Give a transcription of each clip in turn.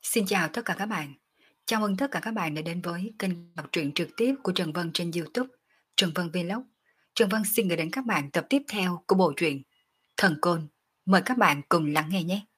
Xin chào tất cả các bạn. Chào mừng tất cả các bạn đã đến với kênh đọc truyện trực tiếp của Trần Vân trên YouTube, Trần Vân Vlog. Trần Vân xin gửi đến các bạn tập tiếp theo của bộ truyện Thần Côn. Mời các bạn cùng lắng nghe nhé.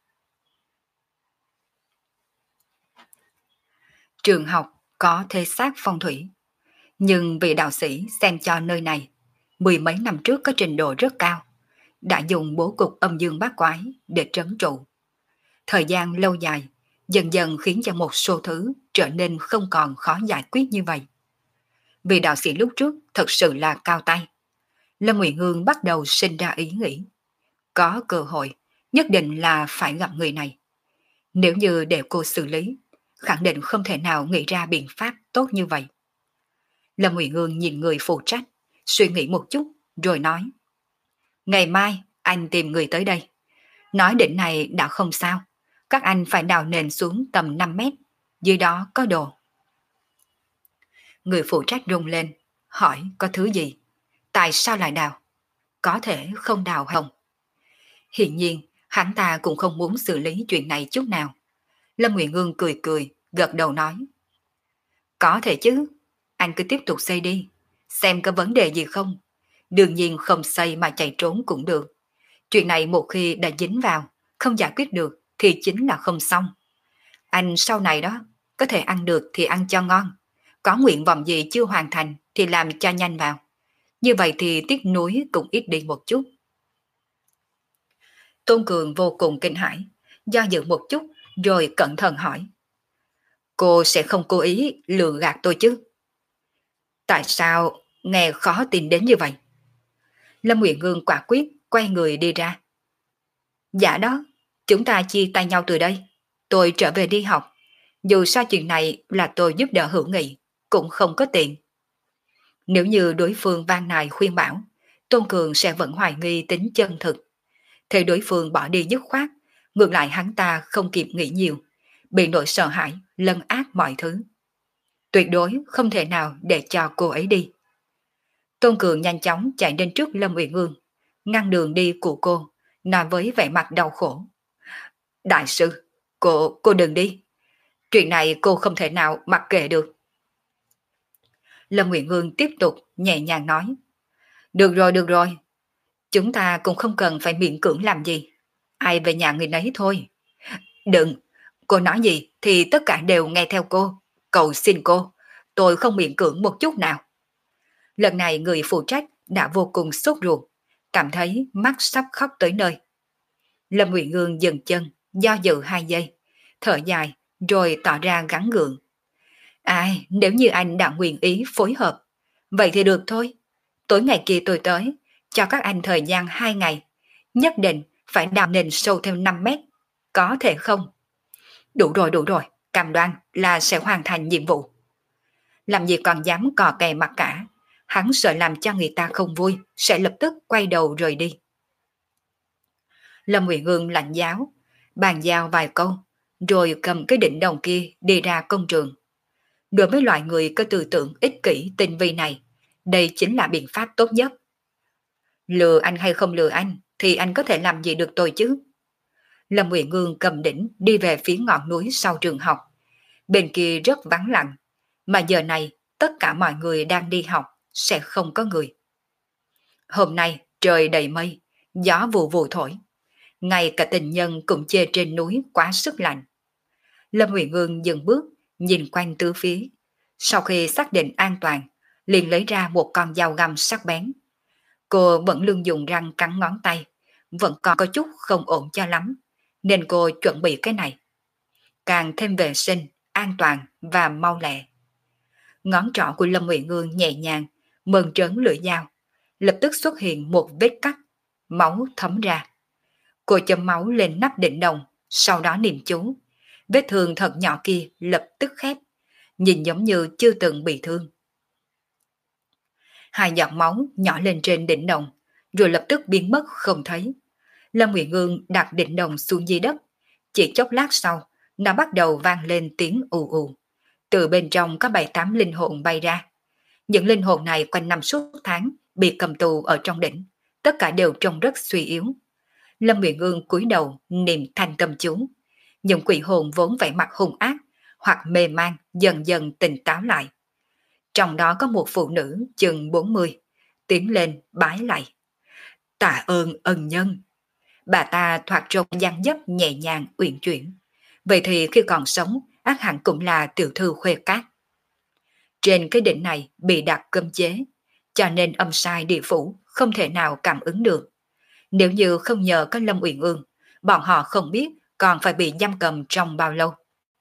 Trường học có thế xác phong thủy, nhưng vị đạo sĩ xem cho nơi này mười mấy năm trước có trình độ rất cao, đã dùng bố cục âm dương bát quái để trấn trụ. Thời gian lâu dài dần dần khiến cho một số thứ trở nên không còn khó giải quyết như vậy. Vì đạo sĩ lúc trước thật sự là cao tay. Lâm Nguyện Hương bắt đầu sinh ra ý nghĩ. Có cơ hội, nhất định là phải gặp người này. Nếu như để cô xử lý, khẳng định không thể nào nghĩ ra biện pháp tốt như vậy. Lâm Nguyện Hương nhìn người phụ trách, suy nghĩ một chút, rồi nói. Ngày mai, anh tìm người tới đây. Nói định này đã không sao. Các anh phải đào nền xuống tầm 5 mét. Dưới đó có đồ. Người phụ trách rung lên, hỏi có thứ gì? Tại sao lại đào? Có thể không đào hồng. Hiển nhiên, hắn ta cũng không muốn xử lý chuyện này chút nào. Lâm Nguyện Ngương cười cười, gật đầu nói. Có thể chứ, anh cứ tiếp tục xây đi, xem có vấn đề gì không. Đương nhiên không xây mà chạy trốn cũng được. Chuyện này một khi đã dính vào, không giải quyết được thì chính là không xong. Anh sau này đó, có thể ăn được thì ăn cho ngon. Có nguyện vọng gì chưa hoàn thành thì làm cho nhanh vào. Như vậy thì tiếc nuối cũng ít đi một chút. Tôn Cường vô cùng kinh hãi, do dự một chút rồi cẩn thận hỏi. Cô sẽ không cố ý lừa gạt tôi chứ? Tại sao nghe khó tin đến như vậy? Lâm Nguyện Ngương quả quyết quay người đi ra. Dạ đó, chúng ta chia tay nhau từ đây. Tôi trở về đi học. Dù sao chuyện này là tôi giúp đỡ hữu nghị, cũng không có tiền. Nếu như đối phương van nài khuyên bảo, Tôn Cường sẽ vẫn hoài nghi tính chân thực. Thế đối phương bỏ đi dứt khoát, ngược lại hắn ta không kịp nghĩ nhiều, bị nỗi sợ hãi, lấn át mọi thứ. Tuyệt đối không thể nào để cho cô ấy đi. Tôn Cường nhanh chóng chạy đến trước Lâm Uyển Ương, ngăn đường đi của cô, nói với vẻ mặt đau khổ. Đại sư, cô đừng đi. Chuyện này cô không thể nào mặc kệ được. Lâm Uyển Ương tiếp tục nhẹ nhàng nói. Được rồi. Chúng ta cũng không cần phải miễn cưỡng làm gì. Ai về nhà người nấy thôi. Đừng, cô nói gì thì tất cả đều nghe theo cô. Cầu xin cô, tôi không miễn cưỡng một chút nào. Lần này người phụ trách đã vô cùng sốt ruột, cảm thấy mắt sắp khóc tới nơi. Lâm Uyển Ương dừng chân, do dự 2 giây, thở dài rồi tỏ ra gắng gượng. Ai, nếu như anh đã nguyện ý phối hợp, vậy thì được thôi. Tối ngày kia tôi tới, cho các anh thời gian 2 ngày, nhất định phải đào nền sâu thêm 5 mét. Có thể không? Đủ rồi, cam đoan là sẽ hoàn thành nhiệm vụ. Làm gì còn dám cò kè mặt cả, hắn sợ làm cho người ta không vui, sẽ lập tức quay đầu rời đi. Lâm Nguyện Hương lạnh giáo, bàn giao vài câu, rồi cầm cái định đồng kia đi ra công trường. Đối với loại người có tư tưởng ích kỷ tinh vi này, đây chính là biện pháp tốt nhất. Lừa anh hay không lừa anh, thì anh có thể làm gì được tôi chứ? Lâm Nguyện Ngương cầm đỉnh đi về phía ngọn núi sau trường học. Bên kia rất vắng lặng, mà giờ này tất cả mọi người đang đi học, sẽ không có người. Hôm nay trời đầy mây, gió vụ vụ thổi. Ngay cả tình nhân cũng chê trên núi quá sức lạnh. Lâm Nguyện Ngương dừng bước, nhìn quanh tứ phía. Sau khi xác định an toàn, liền lấy ra một con dao găm sắc bén. Cô vẫn luôn dùng răng cắn ngón tay, vẫn còn có chút không ổn cho lắm, nên cô chuẩn bị cái này. Càng thêm vệ sinh, an toàn và mau lẹ. Ngón trỏ của Lâm Nguyện Ngương nhẹ nhàng, mơn trớn lưỡi dao. Lập tức xuất hiện một vết cắt, máu thấm ra. Cô châm máu lên nắp định đồng, sau đó niệm chú. Vết thương thật nhỏ kia lập tức khép, nhìn giống như chưa từng bị thương. 2 giọt máu nhỏ lên trên đỉnh đồng, rồi lập tức biến mất không thấy. Lâm Nguyện Ngương đặt đỉnh đồng xuống dưới đất. Chỉ chốc lát sau, nó bắt đầu vang lên tiếng ù ù. Từ bên trong có 7-8 linh hồn bay ra. Những linh hồn này quanh năm suốt tháng bị cầm tù ở trong đỉnh, tất cả đều trông rất suy yếu. Lâm Nguyện Ương cúi đầu niệm thanh tâm chú. Những quỷ hồn vốn vẻ mặt hung ác hoặc mê man dần dần tỉnh táo lại. Trong đó có một phụ nữ chừng 40, tiến lên bái lạy. Tạ ơn ân nhân. Bà ta thoạt trông dáng dấp nhẹ nhàng uyển chuyển. Vậy thì khi còn sống, ác hẳn cũng là tiểu thư khuê cát. Trên cái đỉnh này bị đặt cấm chế, cho nên âm sai địa phủ không thể nào cảm ứng được. Nếu như không nhờ có Lâm Uyển Ương, bọn họ không biết còn phải bị giam cầm trong bao lâu.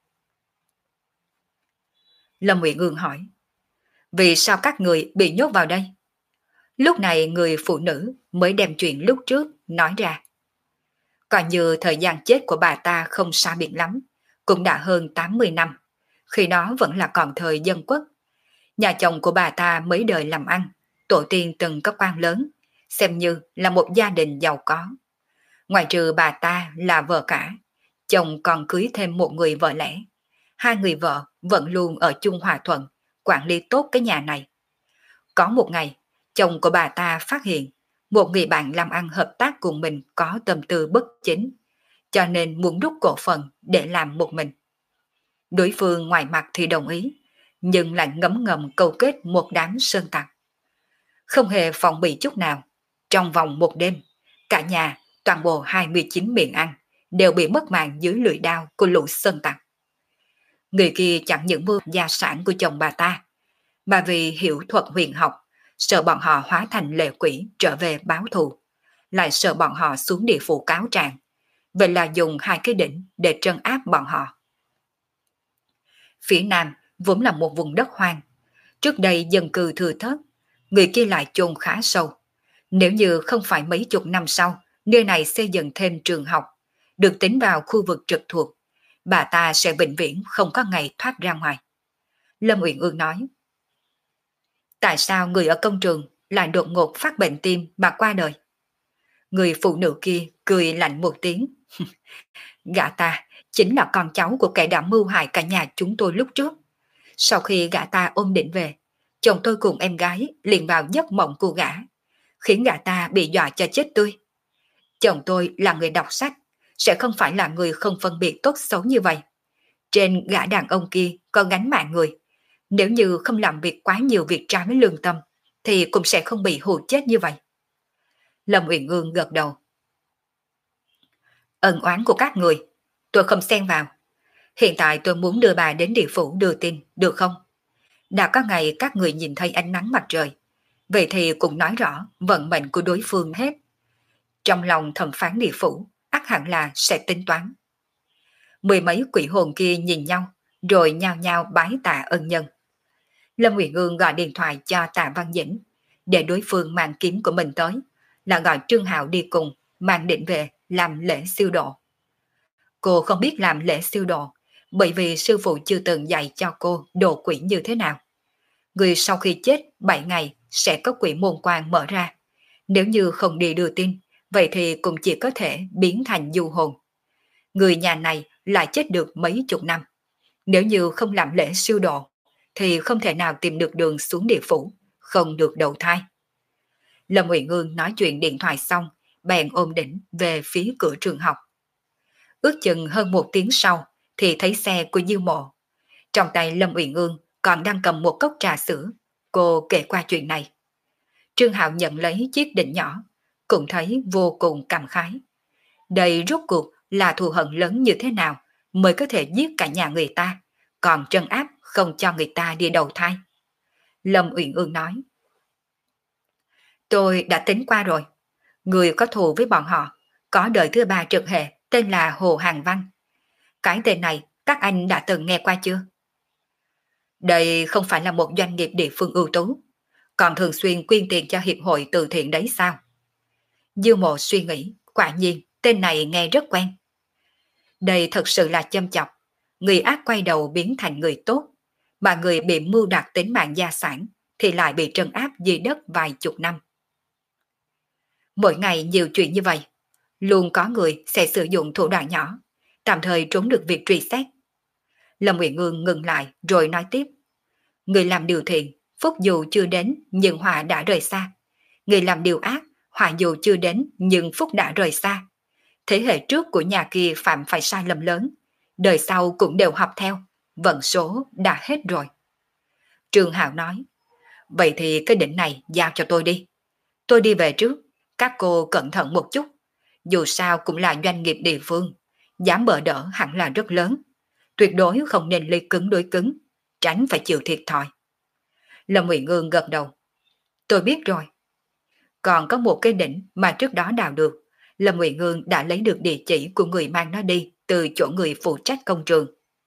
Lâm Uyển Ương hỏi, vì sao các người bị nhốt vào đây? Lúc này người phụ nữ mới đem chuyện lúc trước nói ra. Coi như thời gian chết của bà ta không xa biệt lắm, cũng đã hơn 80 năm. Khi đó vẫn là còn thời dân quốc. Nhà chồng của bà ta mấy đời làm ăn, tổ tiên từng có quan lớn, xem như là một gia đình giàu có. Ngoài trừ bà ta là vợ cả, chồng còn cưới thêm một người vợ lẽ. Hai người vợ vẫn luôn ở chung hòa thuận, quản lý tốt cái nhà này. Có một ngày, chồng của bà ta phát hiện một người bạn làm ăn hợp tác cùng mình có tâm tư bất chính, cho nên muốn rút cổ phần để làm một mình. Đối phương ngoài mặt thì đồng ý, nhưng lại ngấm ngầm câu kết một đám sơn tặc. Không hề phòng bị chút nào. Trong vòng một đêm, cả nhà, toàn bộ 29 miệng ăn, đều bị mất mạng dưới lưỡi đao của lũ sơn tặc. Người kia chẳng những mua gia sản của chồng bà ta, mà vì hiểu thuật huyền học, sợ bọn họ hóa thành lệ quỷ trở về báo thù, lại sợ bọn họ xuống địa phủ cáo trạng. Vậy là dùng hai cái đỉnh để trấn áp bọn họ. Phía nam vốn là một vùng đất hoang. Trước đây dân cư thừa thớt, người kia lại chôn khá sâu. Nếu như không phải mấy chục năm sau, nơi này xây dựng thêm trường học, được tính vào khu vực trực thuộc, bà ta sẽ vĩnh viễn không có ngày thoát ra ngoài. Lâm Uyển Ương nói, tại sao người ở công trường lại đột ngột phát bệnh tim mà qua đời? Người phụ nữ kia cười lạnh một tiếng. Gã ta chính là con cháu của kẻ đã mưu hại cả nhà chúng tôi lúc trước. Sau khi gã ta ôm định về, chồng tôi cùng em gái liền vào giấc mộng của gã, khiến gã ta bị dọa cho chết tươi. Chồng tôi là người đọc sách, sẽ không phải là người không phân biệt tốt xấu như vậy. Trên gã đàn ông kia có gánh mạng người. Nếu như không làm việc quá nhiều việc trái với lương tâm, thì cũng sẽ không bị hù chết như vậy. Lâm Uyển Ương gật đầu. Ân oán của các người, tôi không xen vào. Hiện tại tôi muốn đưa bà đến địa phủ đưa tin, được không? Đã có ngày các người nhìn thấy ánh nắng mặt trời, vậy thì cũng nói rõ vận mệnh của đối phương hết. Trong lòng thẩm phán địa phủ, ắt hẳn là sẽ tính toán. Mười mấy quỷ hồn kia nhìn nhau, rồi nhao nhao bái tạ ân nhân. Lâm Uyển Ương gọi điện thoại cho Tạ Văn Dĩnh, để đối phương mang kiếm của mình tới, là gọi Trương Hạo đi cùng, mang định về làm lễ siêu độ. Cô không biết làm lễ siêu độ, bởi vì sư phụ chưa từng dạy cho cô độ quỷ như thế nào. Người sau khi chết 7 ngày sẽ có quỷ môn quan mở ra. Nếu như không đi đưa tin, vậy thì cũng chỉ có thể biến thành du hồn. Người nhà này lại chết được mấy chục năm. Nếu như không làm lễ siêu độ, thì không thể nào tìm được đường xuống địa phủ, không được đầu thai. Lâm Uyển Ương nói chuyện điện thoại xong, bèn ôm đỉnh về phía cửa trường học. Ước chừng hơn một tiếng sau, thì thấy xe của Diêu Mộ. Trong tay Lâm Uyển Ương còn đang cầm một cốc trà sữa. Cô kể qua chuyện này. Trương Hạo nhận lấy chiếc đỉnh nhỏ, cũng thấy vô cùng cảm khái. Đây rốt cuộc là thù hận lớn như thế nào mới có thể giết cả nhà người ta, còn trấn áp không cho người ta đi đầu thai. Lâm Uyển Ương nói, tôi đã tính qua rồi. Người có thù với bọn họ, có đời thứ ba trực hệ tên là Hồ Hàng Văn. Cái tên này các anh đã từng nghe qua chưa? Đây không phải là một doanh nghiệp địa phương ưu tú, còn thường xuyên quyên tiền cho hiệp hội từ thiện đấy sao? Dư Mộ suy nghĩ, quả nhiên tên này nghe rất quen. Đây thật sự là châm chọc, người ác quay đầu biến thành người tốt, mà người bị mưu đoạt tính mạng gia sản thì lại bị trấn áp dưới đất vài chục năm. Mỗi ngày nhiều chuyện như vậy, luôn có người sẽ sử dụng thủ đoạn nhỏ, tạm thời trốn được việc truy xét. Lâm Uyển Ương ngừng lại rồi nói tiếp. Người làm điều thiện, phúc dù chưa đến nhưng họa đã rời xa. Người làm điều ác, họa dù chưa đến nhưng phúc đã rời xa. Thế hệ trước của nhà kia phạm phải sai lầm lớn, đời sau cũng đều học theo, vận số đã hết rồi. Trương Hạo nói, vậy thì cái đỉnh này giao cho tôi đi. Tôi đi về trước, các cô cẩn thận một chút. Dù sao cũng là doanh nghiệp địa phương, dám bỡ đỡ hẳn là rất lớn. Tuyệt đối không nên lấy cứng đối cứng, tránh phải chịu thiệt thòi. Lâm Ngụy Ngương gật đầu. Tôi biết rồi. Còn có một cái đỉnh mà trước đó đào được, Lâm Ngụy Ngương đã lấy được địa chỉ của người mang nó đi từ chỗ người phụ trách công trường.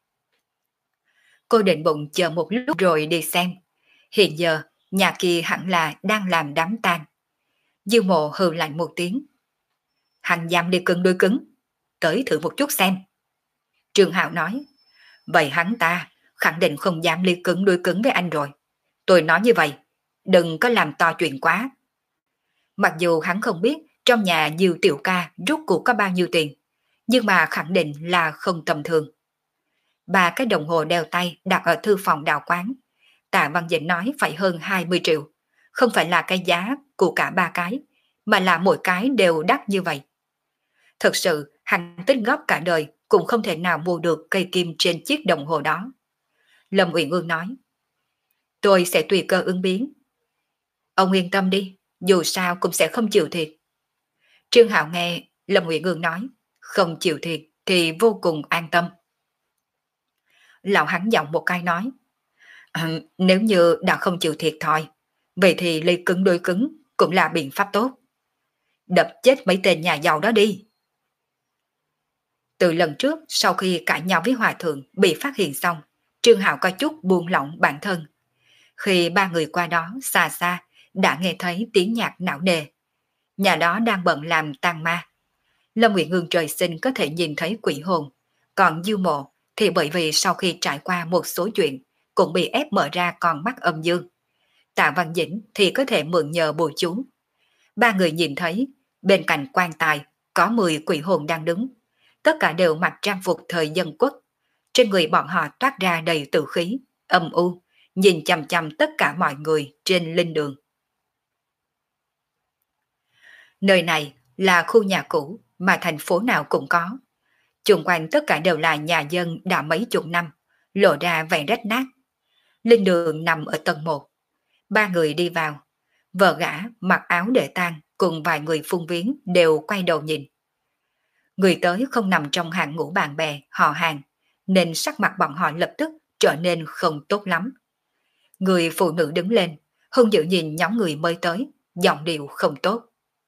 Cô định bụng chờ một lúc rồi đi xem. Hiện giờ, nhà kia hẳn là đang làm đám tang. Dư Mộ hừ lạnh một tiếng. Hắn dám đi cứng đôi cứng, tới thử một chút xem. Trương Hạo nói, vậy hắn ta khẳng định không dám đi cứng đôi cứng với anh rồi. Tôi nói như vậy, đừng có làm to chuyện quá. Mặc dù hắn không biết trong nhà Diêu Tiểu Ca rút cuộc có bao nhiêu tiền, nhưng mà khẳng định là không tầm thường. Ba cái đồng hồ đeo tay đặt ở thư phòng Đào Quán, Tạ Văn Dĩnh nói phải hơn 20 triệu, không phải là cái giá của cả ba cái, mà là mỗi cái đều đắt như vậy. Thực sự, hắn tích góp cả đời cũng không thể nào mua được cây kim trên chiếc đồng hồ đó. Lâm Uyển Ương nói, tôi sẽ tùy cơ ứng biến. Ông yên tâm đi, dù sao cũng sẽ không chịu thiệt. Trương Hạo nghe Lâm Uyển Ương nói, không chịu thiệt thì vô cùng an tâm. Lão hắn giọng một cái nói, nếu như đã không chịu thiệt thòi, vậy thì lấy cứng đôi cứng cũng là biện pháp tốt. Đập chết mấy tên nhà giàu đó đi. Từ lần trước sau khi cãi nhau với Hòa Thượng bị phát hiện xong, Trương Hạo có chút buông lỏng bản thân. Khi ba người qua đó xa xa đã nghe thấy tiếng nhạc não nề. Nhà đó đang bận làm tang ma. Lâm Nguyệt Ngương trời sinh có thể nhìn thấy quỷ hồn, còn Dư Mộ thì bởi vì sau khi trải qua một số chuyện cũng bị ép mở ra con mắt âm dương. Tạ Văn Dĩnh thì có thể mượn nhờ bùa chú. Ba người nhìn thấy bên cạnh quan tài có 10 quỷ hồn đang đứng, tất cả đều mặc trang phục thời dân quốc. Trên người bọn họ toát ra đầy tử khí, âm u, nhìn chằm chằm tất cả mọi người trên linh đường. Nơi này là khu nhà cũ mà thành phố nào cũng có. Xung quanh tất cả đều là nhà dân đã mấy chục năm, lộ ra vẻ rách nát. Linh đường nằm ở tầng 1. Ba người đi vào. Vợ gã mặc áo để tang cùng vài người phung viếng đều quay đầu nhìn. Người tới không nằm trong hàng ngũ bạn bè, họ hàng, nên sắc mặt bọn họ lập tức trở nên không tốt lắm. Người phụ nữ đứng lên, hung dữ nhìn nhóm người mới tới, giọng điệu không tốt.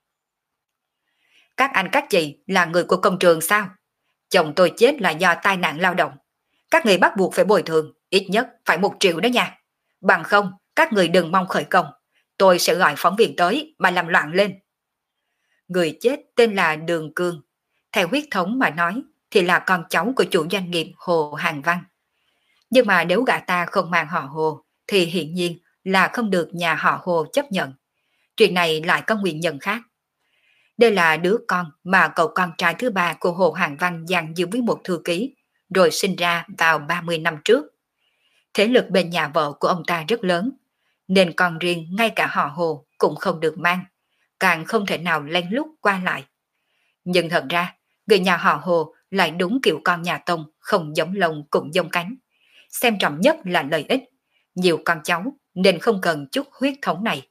Các anh các chị là người của công trường sao? Chồng tôi chết là do tai nạn lao động. Các người bắt buộc phải bồi thường, ít nhất phải 1 triệu đó nha. Bằng không, các người đừng mong khởi công. Tôi sẽ gọi phóng viên tới mà làm loạn lên. Người chết tên là Đường Cương. Theo huyết thống mà nói thì là con cháu của chủ doanh nghiệp Hồ Hàng Văn. Nhưng mà nếu gã ta không mang họ Hồ thì hiển nhiên là không được nhà họ Hồ chấp nhận. Chuyện này lại có nguyên nhân khác. Đây là đứa con mà cậu con trai thứ ba của Hồ Hàng Văn dàn dựng với một thư ký, rồi sinh ra vào 30 năm trước. Thế lực bên nhà vợ của ông ta rất lớn, nên con riêng ngay cả họ Hồ cũng không được mang, càng không thể nào lén lút qua lại. Nhưng thật ra, người nhà họ Hồ lại đúng kiểu con nhà Tông, không giống lông cũng giống cánh. Xem trọng nhất là lợi ích, nhiều con cháu nên không cần chút huyết thống này.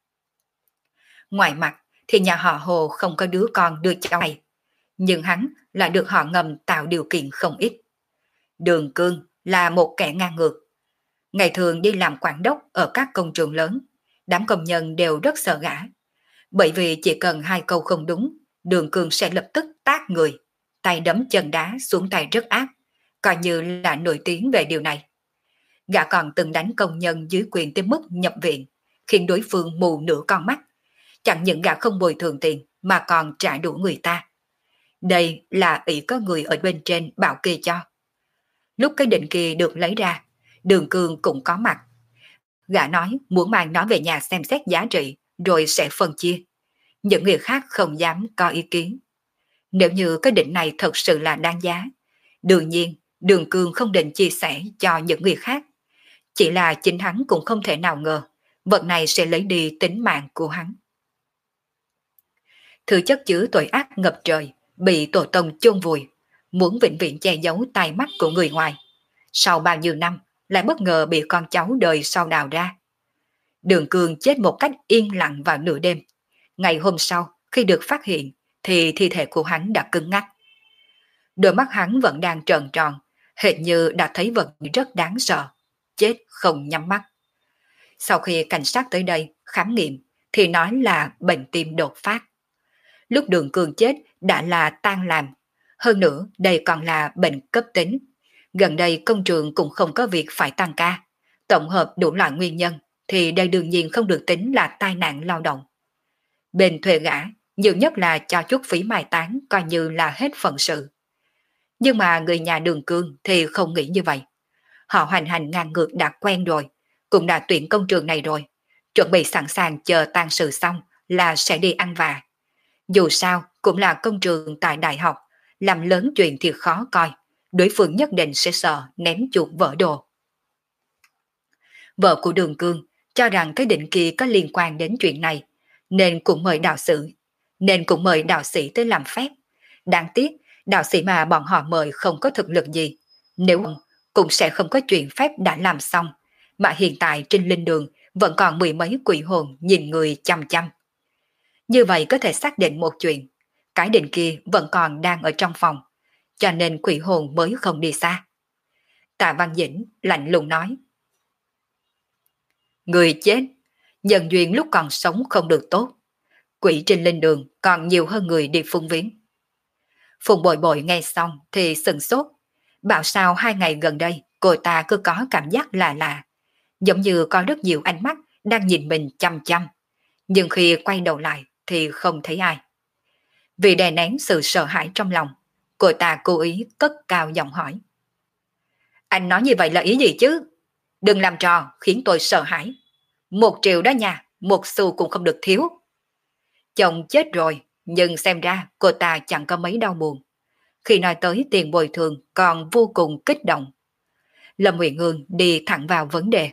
Ngoài mặt thì nhà họ Hồ không có đứa con đưa cháu này, nhưng hắn lại được họ ngầm tạo điều kiện không ít. Đường Cương là một kẻ ngang ngược. Ngày thường đi làm quản đốc ở các công trường lớn, đám công nhân đều rất sợ gã. Bởi vì chỉ cần 2 câu không đúng, Đường Cương sẽ lập tức tát người, tay đấm chân đá xuống tay rất ác, coi như là nổi tiếng về điều này. Gã còn từng đánh công nhân dưới quyền tới mức nhập viện, khiến đối phương mù nửa con mắt. Chẳng những gã không bồi thường tiền mà còn trả đủ người ta. Đây là ý có người ở bên trên bảo kê cho. Lúc cái định kia được lấy ra, Đường Cương cũng có mặt. Gã nói muốn mang nó về nhà xem xét giá trị rồi sẽ phân chia. Những người khác không dám có ý kiến. Nếu như cái định này thật sự là đáng giá, đương nhiên Đường Cương không định chia sẻ cho những người khác. Chỉ là chính hắn cũng không thể nào ngờ vật này sẽ lấy đi tính mạng của hắn. Thứ chất chứa tội ác ngập trời, bị tổ tông chôn vùi, muốn vĩnh viễn che giấu tai mắt của người ngoài. Sau bao nhiêu năm, lại bất ngờ bị con cháu đời sau đào ra. Đường Cương chết một cách yên lặng vào nửa đêm. Ngày hôm sau, khi được phát hiện, thì thi thể của hắn đã cứng ngắc. Đôi mắt hắn vẫn đang tròn tròn, hệt như đã thấy vật rất đáng sợ. Chết không nhắm mắt. Sau khi cảnh sát tới đây khám nghiệm, thì nói là bệnh tim đột phát. Lúc Đường Cương chết đã là tan làm. Hơn nữa, đây còn là bệnh cấp tính. Gần đây công trường cũng không có việc phải tăng ca. Tổng hợp đủ loại nguyên nhân, thì đây đương nhiên không được tính là tai nạn lao động. Bên thuê gã, nhiều nhất là cho chút phí mai táng coi như là hết phận sự. Nhưng mà người nhà Đường Cương thì không nghĩ như vậy. Họ hoành hành ngang ngược đã quen rồi, cũng đã tuyển công trường này rồi. Chuẩn bị sẵn sàng chờ tang sự xong là sẽ đi ăn vạ. Dù sao cũng là công trường tại đại học, làm lớn chuyện thì khó coi, đối phương nhất định sẽ sợ ném chuột vỡ đồ. Vợ của Đường Cương cho rằng cái định kia có liên quan đến chuyện này, nên cũng mời đạo sĩ tới làm phép. Đáng tiếc, đạo sĩ mà bọn họ mời không có thực lực gì, nếu không cũng sẽ không có chuyện phép đã làm xong, mà hiện tại trên linh đường vẫn còn mười mấy quỷ hồn nhìn người chăm chăm. Như vậy có thể xác định một chuyện, cái định kia vẫn còn đang ở trong phòng, cho nên quỷ hồn mới không đi xa. Tạ Văn Dĩnh lạnh lùng nói: người chết, nhân duyên lúc còn sống không được tốt. Quỷ trên linh đường còn nhiều hơn người đi phung viếng. Phùng Bội Bội nghe xong thì sừng sốt. Bảo sao 2 ngày gần đây cô ta cứ có cảm giác lạ lạ, giống như có rất nhiều ánh mắt đang nhìn mình chăm chăm. Nhưng khi quay đầu lại thì không thấy ai. Vì đè nén sự sợ hãi trong lòng, cô ta cố ý cất cao giọng hỏi: anh nói như vậy là ý gì chứ? Đừng làm trò khiến tôi sợ hãi. 1 triệu đó nha, 1 xu cũng không được thiếu. Chồng chết rồi, nhưng xem ra cô ta chẳng có mấy đau buồn. Khi nói tới tiền bồi thường còn vô cùng kích động. Lâm Uyển Ương đi thẳng vào vấn đề.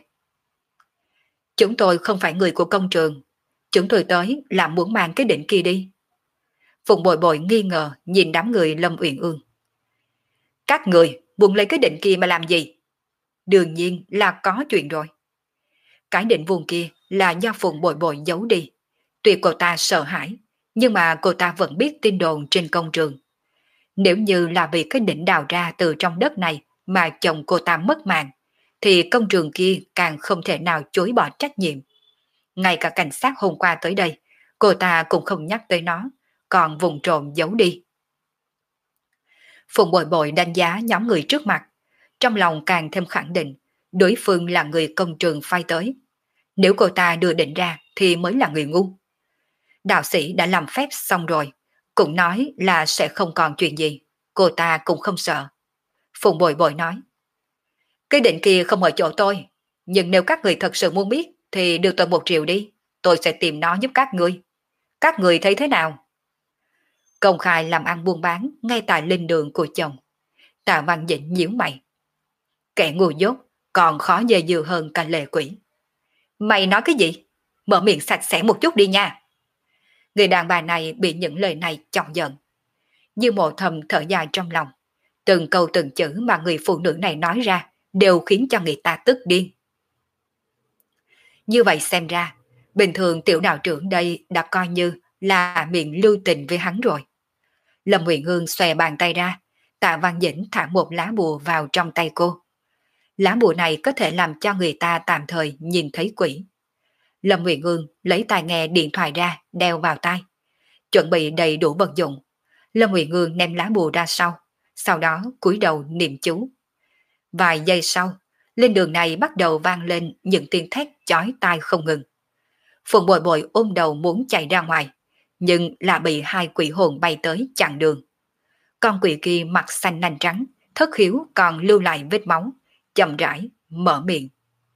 Chúng tôi không phải người của công trường. Chúng tôi tới là muốn mang cái định kia đi. Phùng Bội Bội nghi ngờ nhìn đám người Lâm Uyển Ương. Các người muốn lấy cái định kia mà làm gì? Đương nhiên là có chuyện rồi. Cái định vuông kia là do Phùng Bội Bội giấu đi. Tuy cô ta sợ hãi, nhưng mà cô ta vẫn biết tin đồn trên công trường. Nếu như là vì cái định đào ra từ trong đất này mà chồng cô ta mất mạng, thì công trường kia càng không thể nào chối bỏ trách nhiệm. Ngay cả cảnh sát hôm qua tới đây, cô ta cũng không nhắc tới nó, còn vùng trộm giấu đi. Phùng Bội Bội đánh giá nhóm người trước mặt, trong lòng càng thêm khẳng định đối phương là người công trường phái tới. Nếu cô ta đưa định ra thì mới là người ngu. Đạo sĩ đã làm phép xong rồi, cũng nói là sẽ không còn chuyện gì, cô ta cũng không sợ. Phùng Bội Bội nói: cái định kia không ở chỗ tôi, nhưng nếu các người thật sự muốn biết thì đưa tôi 1 triệu đi, tôi sẽ tìm nó giúp các người. Các người thấy thế nào? Công khai làm ăn buôn bán ngay tại linh đường của chồng. Tạ Văn Dĩnh nhíu mày. Kẻ ngu dốt còn khó dè dừa hơn cả lệ quỷ. Mày nói cái gì? Mở miệng sạch sẽ một chút đi nha. Người đàn bà này bị những lời này chọc giận. Như Mộ thầm thở dài trong lòng. Từng câu từng chữ mà người phụ nữ này nói ra đều khiến cho người ta tức điên. Như vậy xem ra, bình thường tiểu đạo trưởng đây đã coi như là miệng lưu tình với hắn rồi. Lâm Uyển Ương xòe bàn tay ra, Tạ Văn Dĩnh thả một lá bùa vào trong tay cô. Lá bùa này có thể làm cho người ta tạm thời nhìn thấy quỷ. Lâm Uyển Ương lấy tai nghe điện thoại ra, đeo vào tai. Chuẩn bị đầy đủ vật dụng. Lâm Uyển Ương ném lá bùa ra sau đó cúi đầu niệm chú. Vài giây sau, lên đường này bắt đầu vang lên những tiếng thét chói tai không ngừng. Phùng Bội Bội ôm đầu muốn chạy ra ngoài, nhưng là bị 2 quỷ hồn bay tới chặn đường. Con quỷ kia mặt xanh nanh trắng, thất khiếu còn lưu lại vết máu, chậm rãi mở miệng.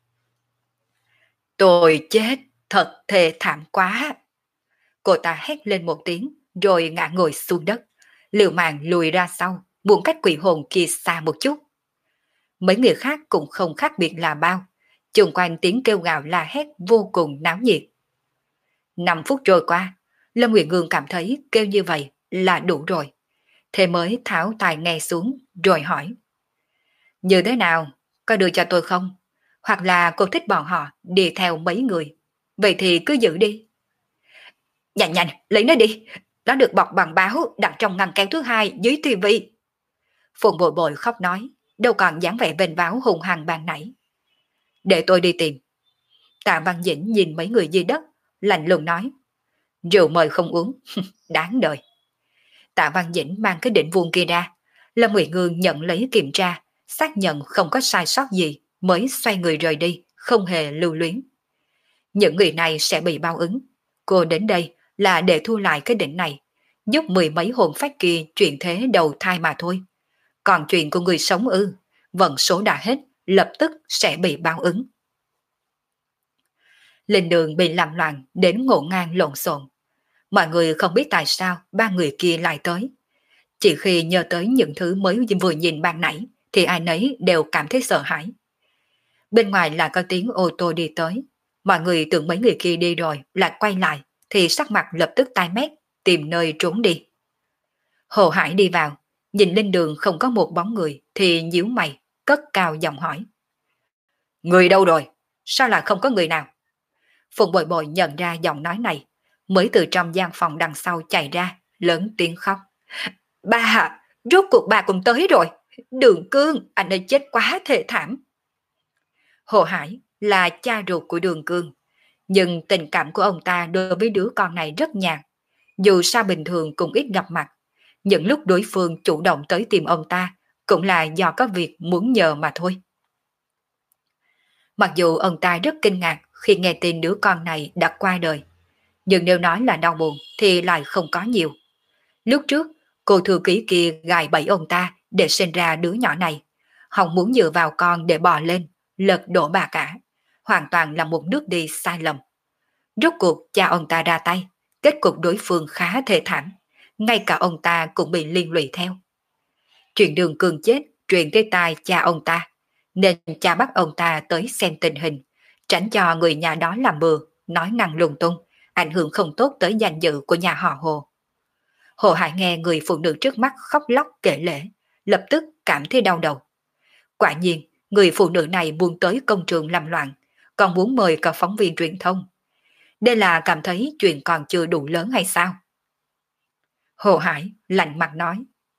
Tôi chết, thật thê thảm quá. Cô ta hét lên một tiếng, rồi ngã ngồi xuống đất, liều mạng lùi ra sau, muốn cách quỷ hồn kia xa một chút. Mấy người khác cũng không khác biệt là bao, chung quanh tiếng kêu gào la hét vô cùng náo nhiệt. 5 phút trôi qua, Lâm Uyển Ương cảm thấy kêu như vậy là đủ rồi. Thế mới tháo tai nghe xuống rồi hỏi. Như thế nào? Có đưa cho tôi không? Hoặc là cô thích bọn họ đi theo mấy người? Vậy thì cứ giữ đi. Nhanh nhanh, lấy nó đi. Nó được bọc bằng báo đặt trong ngăn kéo thứ hai dưới tivi. Phùng Bội Bội khóc nói, đâu còn dáng vẻ vênh váo hùng hăng ban nãy. Để tôi đi tìm. Tạ Văn Dĩnh nhìn mấy người dưới đất, lạnh lùng nói. Rượu mời không uống, đáng đời. Tạ Văn Dĩnh mang cái đỉnh vuông kia ra. Lâm Nguyệt Ngư nhận lấy kiểm tra, xác nhận không có sai sót gì, mới xoay người rời đi, không hề lưu luyến. Những người này sẽ bị báo ứng. Cô đến đây là để thu lại cái đỉnh này, giúp mười mấy hồn phách kia chuyển thế đầu thai mà thôi. Còn chuyện của người sống ư, vận số đã hết, lập tức sẽ bị báo ứng. Lên đường bị làm loạn đến ngổn ngang lộn xộn. Mọi người không biết tại sao ba người kia lại tới. Chỉ khi nhớ tới những thứ mới vừa nhìn ban nãy thì ai nấy đều cảm thấy sợ hãi. Bên ngoài là có tiếng ô tô đi tới. Mọi người tưởng mấy người kia đi rồi lại quay lại thì sắc mặt lập tức tái mét, tìm nơi trốn đi. Hồ Hải đi vào, nhìn lên đường không có một bóng người thì nhíu mày, cất cao giọng hỏi. Người đâu rồi? Sao lại không có người nào? Phùng Bội Bội nhận ra giọng nói này, mới từ trong gian phòng đằng sau chạy ra, lớn tiếng khóc. Ba à, rốt cuộc bà cũng tới rồi. Đường Cương, anh ấy chết quá thê thảm. Hồ Hải là cha ruột của Đường Cương, nhưng tình cảm của ông ta đối với đứa con này rất nhạt. Dù sao bình thường cũng ít gặp mặt, những lúc đối phương chủ động tới tìm ông ta cũng là do có việc muốn nhờ mà thôi. Mặc dù ông ta rất kinh ngạc khi nghe tin đứa con này đã qua đời, nhưng nếu nói là đau buồn thì lại không có nhiều. Lúc trước, cô thư ký kia gài bẫy ông ta để sinh ra đứa nhỏ này. Hồng muốn dựa vào con để bò lên, lật đổ bà cả. Hoàn toàn là một nước đi sai lầm. Rốt cuộc cha ông ta ra tay, kết cục đối phương khá thê thảm. Ngay cả ông ta cũng bị liên lụy theo. Chuyện Đường Cương chết truyền tới tai cha ông ta, nên cha bắt ông ta tới xem tình hình, tránh cho người nhà đó làm bừa, nói năng lung tung, ảnh hưởng không tốt tới danh dự của nhà họ Hồ. Hồ Hải nghe người phụ nữ trước mắt khóc lóc kể lể, lập tức cảm thấy đau đầu. Quả nhiên, người phụ nữ này muốn tới công trường làm loạn, còn muốn mời cả phóng viên truyền thông. Đây là cảm thấy chuyện còn chưa đủ lớn hay sao? Hồ Hải lạnh mặt nói.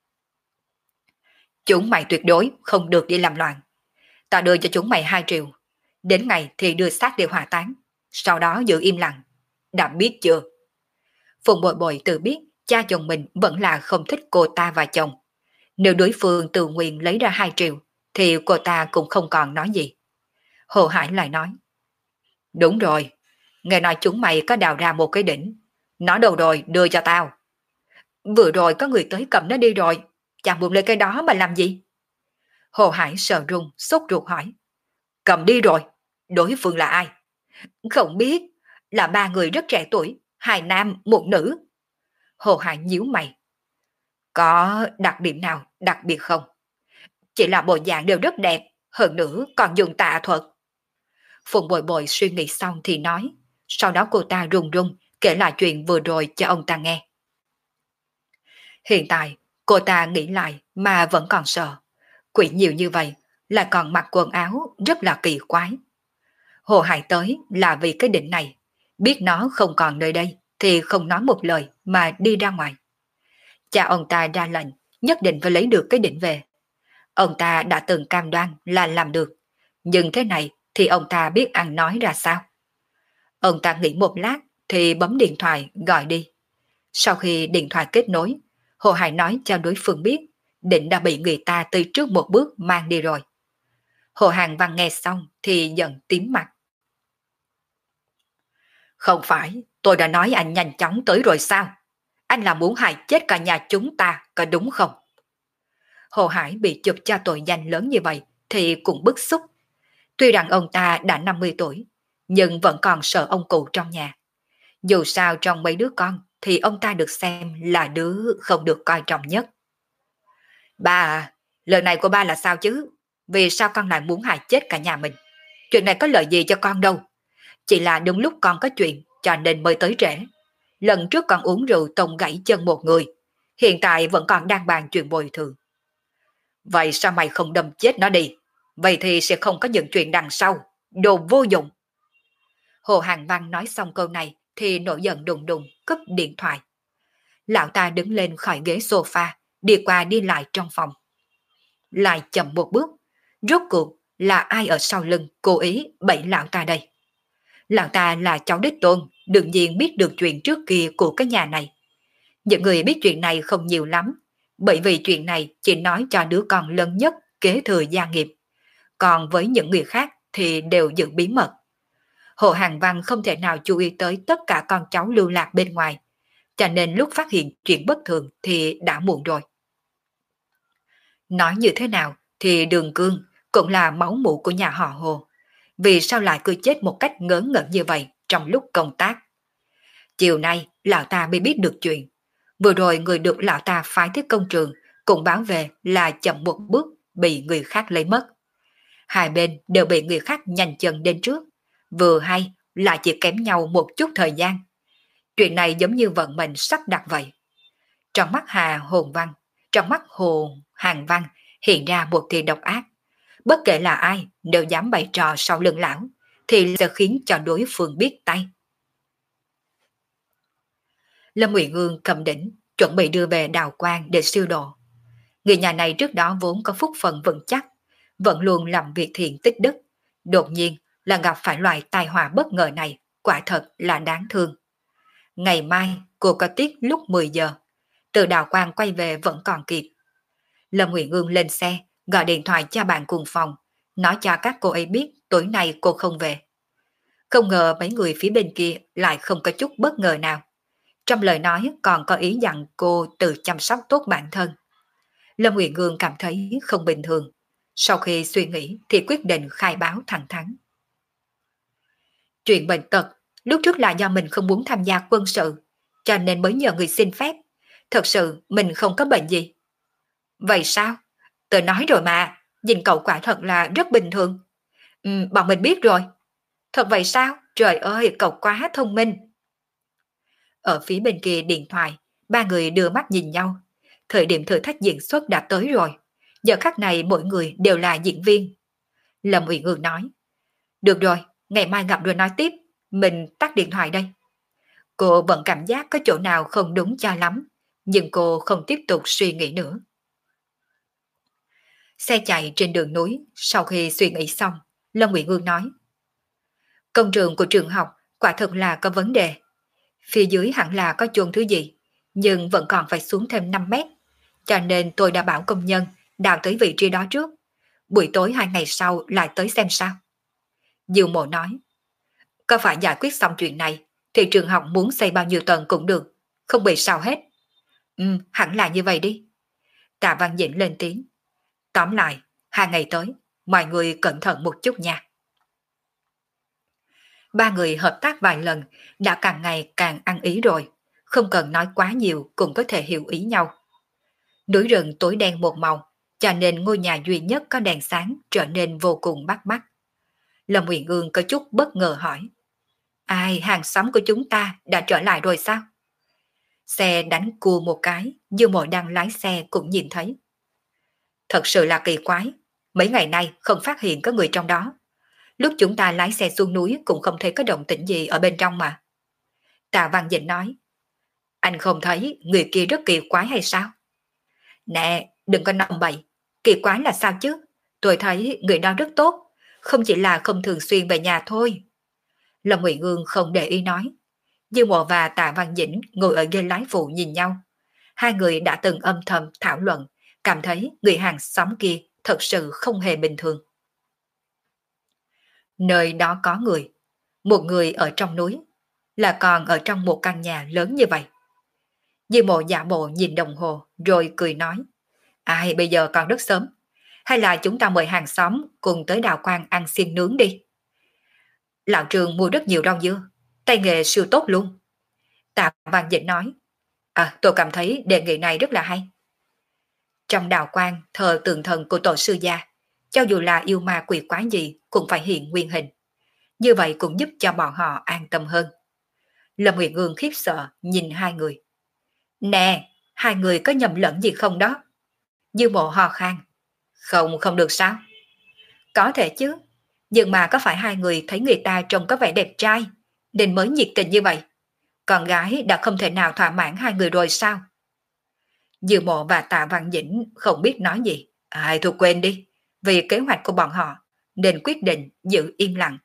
Chúng mày tuyệt đối không được đi làm loạn. Ta đưa cho chúng mày 2 triệu. Đến ngày thì đưa xác đi hỏa táng. Sau đó giữ im lặng. Đã biết chưa? Phùng Bội Bội tự biết cha chồng mình vẫn là không thích cô ta và chồng. Nếu đối phương tự nguyện lấy ra 2 triệu thì cô ta cũng không còn nói gì. Hồ Hải lại nói. Đúng rồi. Nghe nói chúng mày có đào ra một cái đỉnh. Nó đâu rồi đưa cho tao. Vừa rồi có người tới cầm nó đi rồi. Chàng buông lên cái đó mà làm gì? Hồ Hải sợ run, sốt ruột hỏi. Cầm đi rồi. Đối phương là ai? Không biết. Là 3 người rất trẻ tuổi. 2 nam, 1 nữ. Hồ Hải nhíu mày. Có đặc điểm nào đặc biệt không? Chỉ là bộ dạng đều rất đẹp. Hơn nữa còn dùng tà thuật. Phùng Bội Bội suy nghĩ xong thì nói. Sau đó cô ta run run kể lại chuyện vừa rồi cho ông ta nghe. Hiện tại cô ta nghĩ lại mà vẫn còn sợ. Quỷ nhiều như vậy, lại còn mặc quần áo rất là kỳ quái. Hồ Hải tới là vì cái đỉnh này, biết nó không còn nơi đây thì không nói một lời mà đi ra ngoài. Cha ông ta ra lệnh nhất định phải lấy được cái đỉnh về. Ông ta đã từng cam đoan là làm được, nhưng thế này thì ông ta biết ăn nói ra sao. Ông ta nghĩ một lát thì bấm điện thoại gọi đi. Sau khi điện thoại kết nối, Hồ Hải nói cho đối phương biết định đã bị người ta từ trước một bước mang đi rồi. Hồ Hàng Văn nghe xong thì giận tím mặt. Không phải, tôi đã nói anh nhanh chóng tới rồi sao? Anh là muốn hại chết cả nhà chúng ta, có đúng không? Hồ Hải bị chụp cho tội danh lớn như vậy thì cũng bức xúc. Tuy rằng ông ta đã 50 tuổi, nhưng vẫn còn sợ ông cụ trong nhà. Dù sao trong mấy đứa con thì ông ta được xem là đứa không được coi trọng nhất. Ba à, lời này của ba là sao chứ? Vì sao con lại muốn hại chết cả nhà mình? Chuyện này có lợi gì cho con đâu. Chỉ là đúng lúc con có chuyện cho nên mới tới trễ. Lần trước con uống rượu tông gãy chân một người. hiện tại vẫn còn đang bàn chuyện bồi thường. Vậy sao mày không đâm chết nó đi? Vậy thì sẽ không có những chuyện đằng sau. Đồ vô dụng. Hồ Hàng Văn nói xong câu này thì nổi giận đùng đùng cúp điện thoại. Lão ta đứng lên khỏi ghế sofa, đi qua đi lại trong phòng. Lại chậm một bước, rốt cuộc là ai ở sau lưng cố ý bẫy lão ta đây? Lão ta là cháu đích tôn, đương nhiên biết được chuyện trước kia của cái nhà này. Những người biết chuyện này không nhiều lắm, bởi vì chuyện này chỉ nói cho đứa con lớn nhất kế thừa gia nghiệp. Còn với những người khác thì đều giữ bí mật. Hồ Hàng Văn không thể nào chú ý tới tất cả con cháu lưu lạc bên ngoài, cho nên lúc phát hiện chuyện bất thường thì đã muộn rồi. Nói như thế nào thì Đường Cương cũng là máu mủ của nhà họ Hồ. Vì sao lại cứ chết một cách ngớ ngẩn như vậy trong lúc công tác? Chiều nay, lão ta mới biết được chuyện. Vừa rồi người được lão ta phái tới công trường cũng báo về là chậm một bước bị người khác lấy mất. Hai bên đều bị người khác nhanh chân đến trước. Vừa hay lại chỉ kém nhau một chút thời gian. Chuyện này giống như vận mệnh sắp đặt vậy. Trong mắt trong mắt Hồ Hàng Văn hiện ra một tia độc ác. Bất kể là ai, nếu dám bày trò sau lưng lão, thì sẽ khiến cho đối phương biết tay. Lâm Uyển Ương cầm đỉnh, chuẩn bị đưa về Đào Quang để siêu độ. Người nhà này trước đó vốn có phúc phần vững chắc, vẫn luôn làm việc thiện tích đức. Đột nhiên là gặp phải loại tai họa bất ngờ này, quả thật là đáng thương. Ngày mai cô có tiết lúc 10 giờ, từ Đào Quang quay về vẫn còn kịp. Lâm Uyển Ương lên xe, gọi điện thoại cho bạn cùng phòng, nói cho các cô ấy biết tối nay cô không về. Không ngờ mấy người phía bên kia lại không có chút bất ngờ nào. Trong lời nói còn có ý dặn cô tự chăm sóc tốt bản thân. Lâm Uyển Ương cảm thấy không bình thường. Sau khi suy nghĩ thì quyết định khai báo thẳng thắn. Chuyện bệnh tật, lúc trước là do mình không muốn tham gia quân sự, cho nên mới nhờ người xin phép. Thật sự mình không có bệnh gì. Vậy sao? Tôi nói rồi mà, nhìn cậu quả thật là rất bình thường. Bọn mình biết rồi. Thật vậy sao? Trời ơi, cậu quá thông minh. Ở phía bên kia điện thoại, ba người đưa mắt nhìn nhau. Thời điểm thử thách diễn xuất đã tới rồi. Giờ khắc này mỗi người đều là diễn viên. Lâm Uyển Ương nói. Được rồi, ngày mai gặp rồi nói tiếp. Mình tắt điện thoại đây. Cô vẫn cảm giác có chỗ nào không đúng cho lắm. Nhưng cô không tiếp tục suy nghĩ nữa. Xe chạy trên đường núi, sau khi suy nghĩ xong, Lâm Uyển Ương nói. Công trường của trường học quả thực là có vấn đề. Phía dưới hẳn là có chôn thứ gì, nhưng vẫn còn phải xuống thêm 5 mét. Cho nên tôi đã bảo công nhân đào tới vị trí đó trước. Buổi tối 2 ngày sau lại tới xem sao. Diêu Mộ nói. Có phải giải quyết xong chuyện này thì trường học muốn xây bao nhiêu tầng cũng được, không bị sao hết. Hẳn là như vậy đi. Tạ Văn Dĩnh lên tiếng. Tóm lại, 2 ngày tới, mọi người cẩn thận một chút nha. Ba người hợp tác vài lần, đã càng ngày càng ăn ý rồi, không cần nói quá nhiều cũng có thể hiểu ý nhau. Núi rừng tối đen một màu, cho nên ngôi nhà duy nhất có đèn sáng trở nên vô cùng bắt mắt. Lâm Uyển Ương có chút bất ngờ hỏi. Ai, hàng xóm của chúng ta đã trở lại rồi sao? Xe đánh cua một cái, Dương Mộ đang lái xe cũng nhìn thấy. Thật sự là kỳ quái, mấy ngày nay không phát hiện có người trong đó. Lúc chúng ta lái xe xuống núi cũng không thấy có động tĩnh gì ở bên trong mà. Tạ Văn Dĩnh nói. Anh không thấy người kia rất kỳ quái hay sao? Nè, đừng có nồng bậy. Kỳ quái là sao chứ? Tôi thấy người đó rất tốt, không chỉ là không thường xuyên về nhà thôi. Lâm Uyển Ương không để ý nói. Dương Mộ và Tạ Văn Dĩnh ngồi ở ghế lái phụ nhìn nhau. Hai người đã từng âm thầm thảo luận, cảm thấy người hàng xóm kia thật sự không hề bình thường. Nơi đó có người, một người ở trong núi, là còn ở trong một căn nhà lớn như vậy. Dương Mộ giả bộ nhìn đồng hồ rồi cười nói. Ai bây giờ còn rất sớm, hay là chúng ta mời hàng xóm cùng tới Đào Quang ăn xiên nướng đi. Lão Trường mua rất nhiều rau dưa, tay nghề siêu tốt luôn. Tạ Văn Dĩnh nói. Tôi cảm thấy đề nghị này rất là hay. Trong Đào Quang thờ tượng thần của tổ sư gia, cho dù là yêu ma quỷ quái gì cũng phải hiện nguyên hình. Như vậy cũng giúp cho bọn họ an tâm hơn. Lâm Uyển Ương khiếp sợ nhìn hai người. Nè, hai người có nhầm lẫn gì không đó? Dư Mộ ho khan. Không, không được sao? Có thể chứ, nhưng mà có phải hai người thấy người ta trông có vẻ đẹp trai, nên mới nhiệt tình như vậy? Con gái đã không thể nào thỏa mãn hai người rồi sao? Dư Mộ và Tạ Văn Dĩnh không biết nói gì. Ai thôi quên đi, vì kế hoạch của bọn họ, nên quyết định giữ im lặng.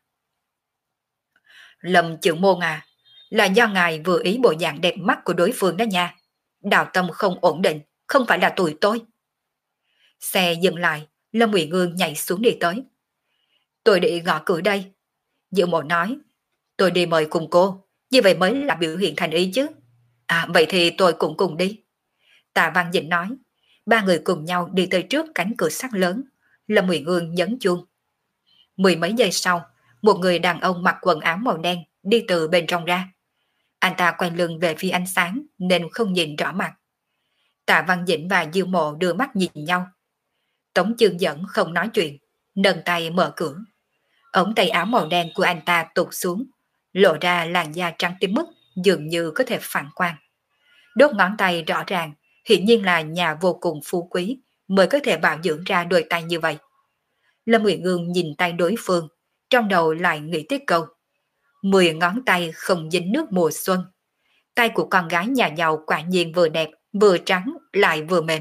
Lâm Trưởng Môn à, là do ngài vừa ý bộ dạng đẹp mắt của đối phương đó nha. Đào tâm không ổn định, không phải là tụi tôi. Xe dừng lại, Lâm Uyển Ương nhảy xuống đi tới. Tôi đi gõ cửa đây. Dư Mộ nói, tôi đi mời cùng cô, như vậy mới là biểu hiện thành ý chứ. À, vậy thì tôi cũng cùng đi. Tạ Văn Dĩnh nói, ba người cùng nhau đi tới trước cánh cửa sắt lớn. Lâm Uyển Ương nhấn chuông. Mười mấy giây sau, một người đàn ông mặc quần áo màu đen đi từ bên trong ra. Anh ta quay lưng về phía ánh sáng nên không nhìn rõ mặt. Tạ Văn Dĩnh và Dư Mộ đưa mắt nhìn nhau. Tống Chương Dẫn không nói chuyện, nâng tay mở cửa. Ống tay áo màu đen của anh ta tụt xuống, lộ ra làn da trắng tím mức dường như có thể phản quang. Đốt ngón tay rõ ràng, hiển nhiên là nhà vô cùng phú quý mới có thể bảo dưỡng ra đôi tay như vậy. Lâm Uyển Ương nhìn tay đối phương, trong đầu lại nghĩ tới câu 10 ngón tay không dính nước mùa xuân. Tay của con gái nhà giàu quả nhiên vừa đẹp, vừa trắng, lại vừa mềm.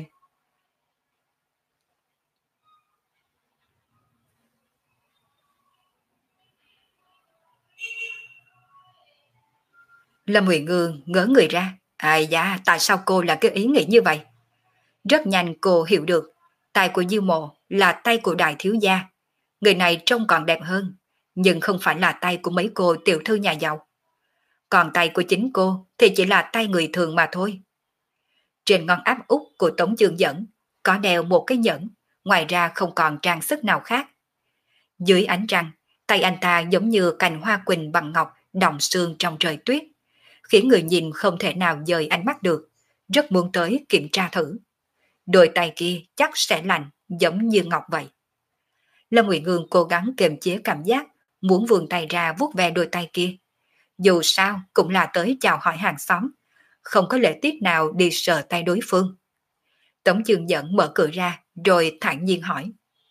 Lâm Uyển Ương ngớ người ra. Ai da, tại sao cô lại cái ý nghĩ như vậy? Rất nhanh cô hiểu được, tay của Diêu Mộ là tay của đại thiếu gia. Người này trông còn đẹp hơn, nhưng không phải là tay của mấy cô tiểu thư nhà giàu. Còn tay của chính cô thì chỉ là tay người thường mà thôi. Trên ngón áp út của Tống Chương Dẫn có đeo một cái nhẫn, ngoài ra không còn trang sức nào khác. Dưới ánh trăng, tay anh ta giống như cành hoa quỳnh bằng ngọc đọng sương trong trời tuyết, khiến người nhìn không thể nào dời ánh mắt được, rất muốn tới kiểm tra thử. Đôi tay kia chắc sẽ lạnh, giống như ngọc vậy. Lâm Uyển Ương cố gắng kiềm chế cảm giác, muốn vươn tay ra vuốt ve đôi tay kia. Dù sao cũng là tới chào hỏi hàng xóm, không có lễ tiết nào đi sờ tay đối phương. Tống Chương Dẫn mở cửa ra, rồi thản nhiên hỏi.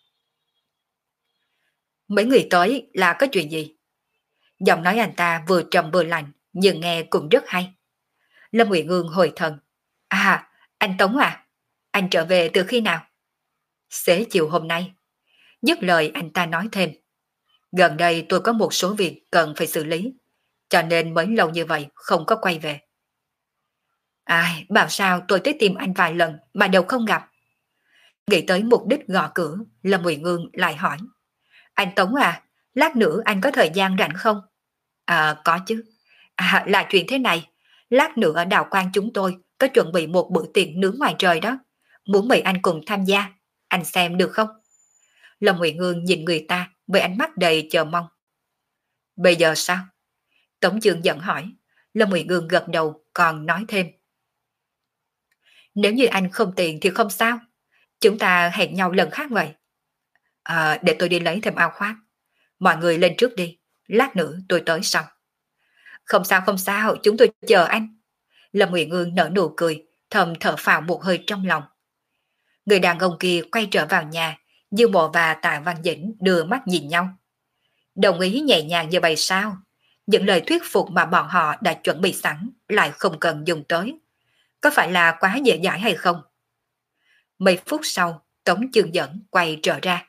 Mấy người tới là có chuyện gì? Giọng nói anh ta vừa trầm vừa lạnh, nhưng nghe cũng rất hay. Lâm Uyển Ương hồi thần. À, anh Tống à, anh trở về từ khi nào? Xế chiều hôm nay. Dứt lời anh ta nói thêm. Gần đây tôi có một số việc cần phải xử lý, cho nên mới lâu như vậy không có quay về. Ai, bảo sao tôi tới tìm anh vài lần mà đều không gặp. Nghĩ tới mục đích gõ cửa, Lâm Uyển Ương lại hỏi. Anh Tống à, lát nữa anh có thời gian rảnh không? À, có chứ. À, là chuyện thế này. Lát nữa ở Đào Quang chúng tôi có chuẩn bị một bữa tiệc nướng ngoài trời đó. Muốn mời anh cùng tham gia. Anh xem được không? Lâm Uyển Ương nhìn người ta với ánh mắt đầy chờ mong. Bây giờ sao? Tống Chương Dẫn hỏi. Lâm Uyển Ương gật đầu còn nói thêm. Nếu như anh không tiện thì không sao. Chúng ta hẹn nhau lần khác vậy. À, để tôi đi lấy thêm áo khoác. Mọi người lên trước đi. Lát nữa tôi tới sau. Không sao, chúng tôi chờ anh. Lâm Uyển Ương nở nụ cười, thầm thở phào một hơi trong lòng. Người đàn ông kia quay trở vào nhà, Dư Mộ và Tạ Văn Dĩnh đưa mắt nhìn nhau. Đồng ý nhẹ nhàng như vậy sao? Những lời thuyết phục mà bọn họ đã chuẩn bị sẵn lại không cần dùng tới. Có phải là quá dễ dãi hay không? Mấy phút sau, Tống Chương Dẫn quay trở ra.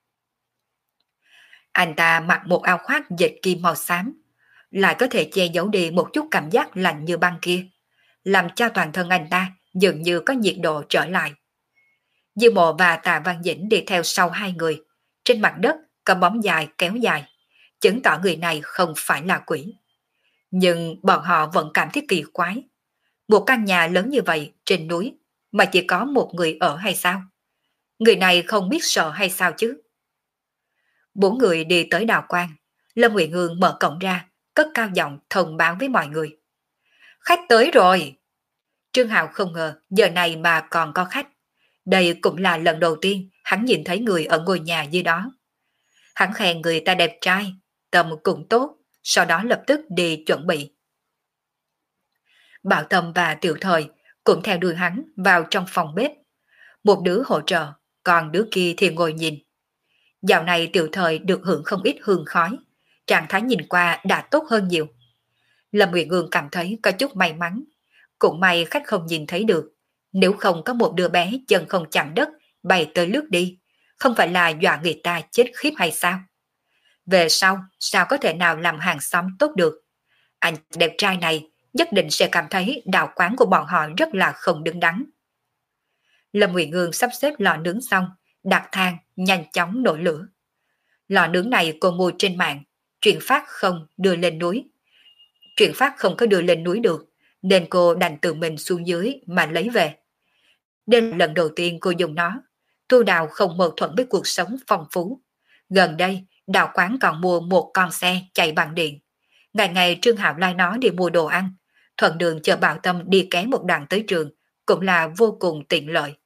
Anh ta mặc một áo khoác dệt kim màu xám, lại có thể che giấu đi một chút cảm giác lạnh như băng kia, làm cho toàn thân anh ta dường như có nhiệt độ trở lại. Dư Mộ và Tạ Văn Dĩnh đi theo sau hai người, trên mặt đất có bóng dài kéo dài, chứng tỏ người này không phải là quỷ. Nhưng bọn họ vẫn cảm thấy kỳ quái. Một căn nhà lớn như vậy trên núi mà chỉ có một người ở hay sao? Người này không biết sợ hay sao chứ? Bốn người đi tới Đào Quang. Lâm Uyển Ương mở cổng ra, cất cao giọng thông báo với mọi người. Khách tới rồi! Trương Hạo không ngờ giờ này mà còn có khách. Đây cũng là lần đầu tiên hắn nhìn thấy người ở ngôi nhà dưới đó. Hắn khen người ta đẹp trai, tâm cũng tốt, sau đó lập tức đi chuẩn bị. Bảo Tâm và Tiểu Thời cũng theo đuôi hắn vào trong phòng bếp. Một đứa hỗ trợ, còn đứa kia thì ngồi nhìn. Dạo này Tiểu Thời được hưởng không ít hương khói, trạng thái nhìn qua đã tốt hơn nhiều. Lâm Nguyệt Ngương cảm thấy có chút may mắn, cũng may khách không nhìn thấy được, nếu không có một đứa bé chân không chạm đất bay tới lướt đi, không phải là dọa người ta chết khiếp hay sao? Về sau, sao có thể nào làm hàng xóm tốt được? Anh đẹp trai này nhất định sẽ cảm thấy đạo quán của bọn họ rất là không đứng đắn. Lâm Nguyệt Ngương sắp xếp lò nướng xong, đặt than, nhanh chóng nổi lửa. Lò nướng này cô mua trên mạng, chuyển phát không đưa lên núi. Chuyển phát không có đưa lên núi được, nên cô đành tự mình xuống dưới mà lấy về. Đây là lần đầu tiên cô dùng nó. Tu Đào không mâu thuẫn với cuộc sống phong phú. Gần đây, Đào quán còn mua một con xe chạy bằng điện. Ngày ngày Trương Hạo lai nó đi mua đồ ăn, thuận đường chờ Bảo Tâm đi ké một đoạn tới trường, cũng là vô cùng tiện lợi.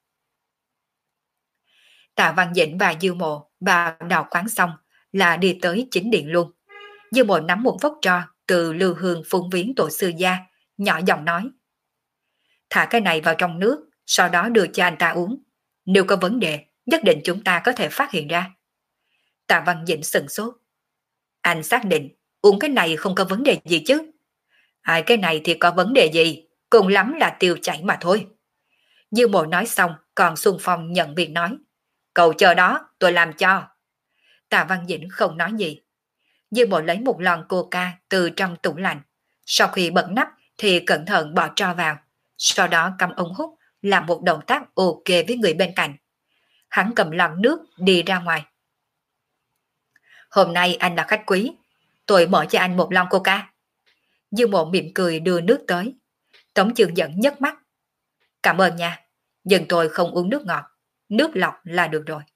Tạ Văn Dĩnh và Dư Mộ vào Đào quán xong là đi tới chính điện luôn. Dư Mộ nắm một vốc tro từ lư hương phung viếng tổ sư gia, nhỏ giọng nói: thả cái này vào trong nước, sau đó đưa cho anh ta uống. Nếu có vấn đề, nhất định chúng ta có thể phát hiện ra. Tạ Văn Dĩnh sửng sốt. Anh xác định uống cái này không có vấn đề gì chứ? Cái này thì có vấn đề gì, cùng lắm là tiêu chảy mà thôi. Dư Mộ nói xong, còn Xuân Phong nhận việc nói: cậu chờ đó, tôi làm cho. Tạ Văn Dĩnh không nói gì. Dư Mộ lấy một lon coca từ trong tủ lạnh, sau khi bật nắp thì cẩn thận bỏ tro vào, sau đó cầm ống hút làm một động tác ok với người bên cạnh. Hắn cầm lon nước đi ra ngoài. Hôm nay anh là khách quý, tôi mở cho anh một lon coca. Dư Mộ mỉm cười đưa nước tới. Tống Chương Dẫn nhấc mắt. Cảm ơn nha, nhưng tôi không uống nước ngọt, nước lọc là được rồi.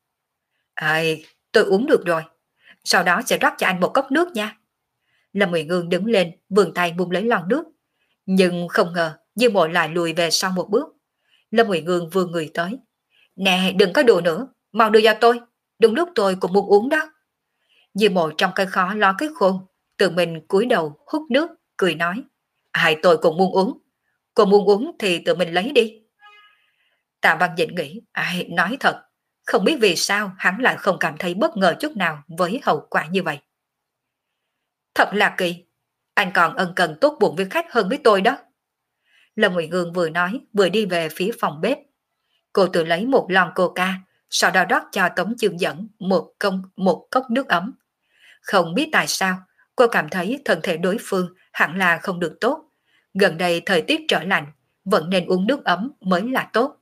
Tôi uống được rồi, sau đó sẽ rót cho anh một cốc nước nha. Lâm Nguyệt Ngương đứng lên, vươn tay bung lấy lon nước. Nhưng không ngờ, Dư Mộ lại lùi về sau một bước. Lâm Nguyệt Ngương vươn người tới. Nè, đừng có đùa nữa, mau đưa cho tôi, đúng lúc tôi cũng muốn uống đó. Dư Mộ trong cái khó lo cái khôn, tự mình cúi đầu hút nước, cười nói: tôi cũng muốn uống, cô muốn uống thì tự mình lấy đi. Tạ Văn Dĩnh nghĩ, nói thật, không biết vì sao hắn lại không cảm thấy bất ngờ chút nào với hậu quả như vậy. Thật là kỳ, anh còn ân cần tốt bụng với khách hơn với tôi đó. Lâm Nguyệt Ngương vừa nói vừa đi về phía phòng bếp. Cô tự lấy một lon coca, sau đó rót cho Tống Chương Dẫn một cốc nước ấm. Không biết tại sao, cô cảm thấy thân thể đối phương hẳn là không được tốt. Gần đây thời tiết trở lạnh, vẫn nên uống nước ấm mới là tốt.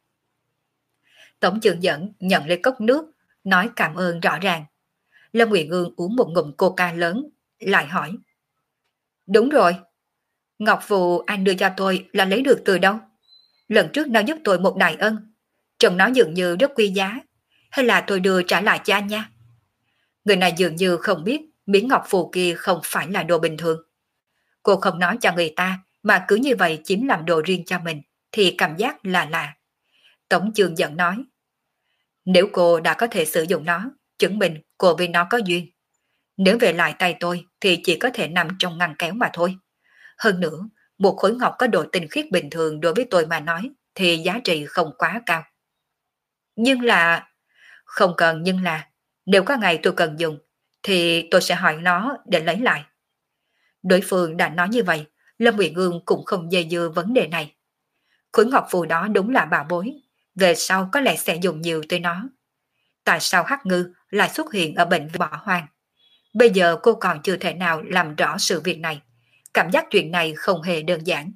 Tống Chương Dẫn nhận lấy cốc nước, nói cảm ơn rõ ràng. Lâm Nguyệt Ngương uống một ngụm coca lớn, lại hỏi: đúng rồi, ngọc phù anh đưa cho tôi là lấy được từ đâu? Lần trước nó giúp tôi một đại ân, trông nó dường như rất quý giá, hay là tôi đưa trả lại cho anh nha? Người này dường như không biết miếng ngọc phù kia không phải là đồ bình thường. Cô không nói cho người ta mà cứ như vậy chiếm làm đồ riêng cho mình thì cảm giác là lạ. Tống Chương Dẫn nói: nếu cô đã có thể sử dụng nó, chứng minh cô với nó có duyên. Nếu về lại tay tôi thì chỉ có thể nằm trong ngăn kéo mà thôi. Hơn nữa, một khối ngọc có độ tinh khiết bình thường đối với tôi mà nói thì giá trị không quá cao. Nhưng là... Không cần nhưng là, nếu có ngày tôi cần dùng thì tôi sẽ hỏi nó để lấy lại. Đối phương đã nói như vậy, Lâm Nguyệt Ngương cũng không dây dưa vấn đề này. Khối ngọc phù đó đúng là bảo bối, về sau có lẽ sẽ dùng nhiều tới nó. Tại sao Hắc Ngư lại xuất hiện ở bệnh viện bỏ hoang? Bây giờ cô còn chưa thể nào làm rõ sự việc này. Cảm giác chuyện này không hề đơn giản.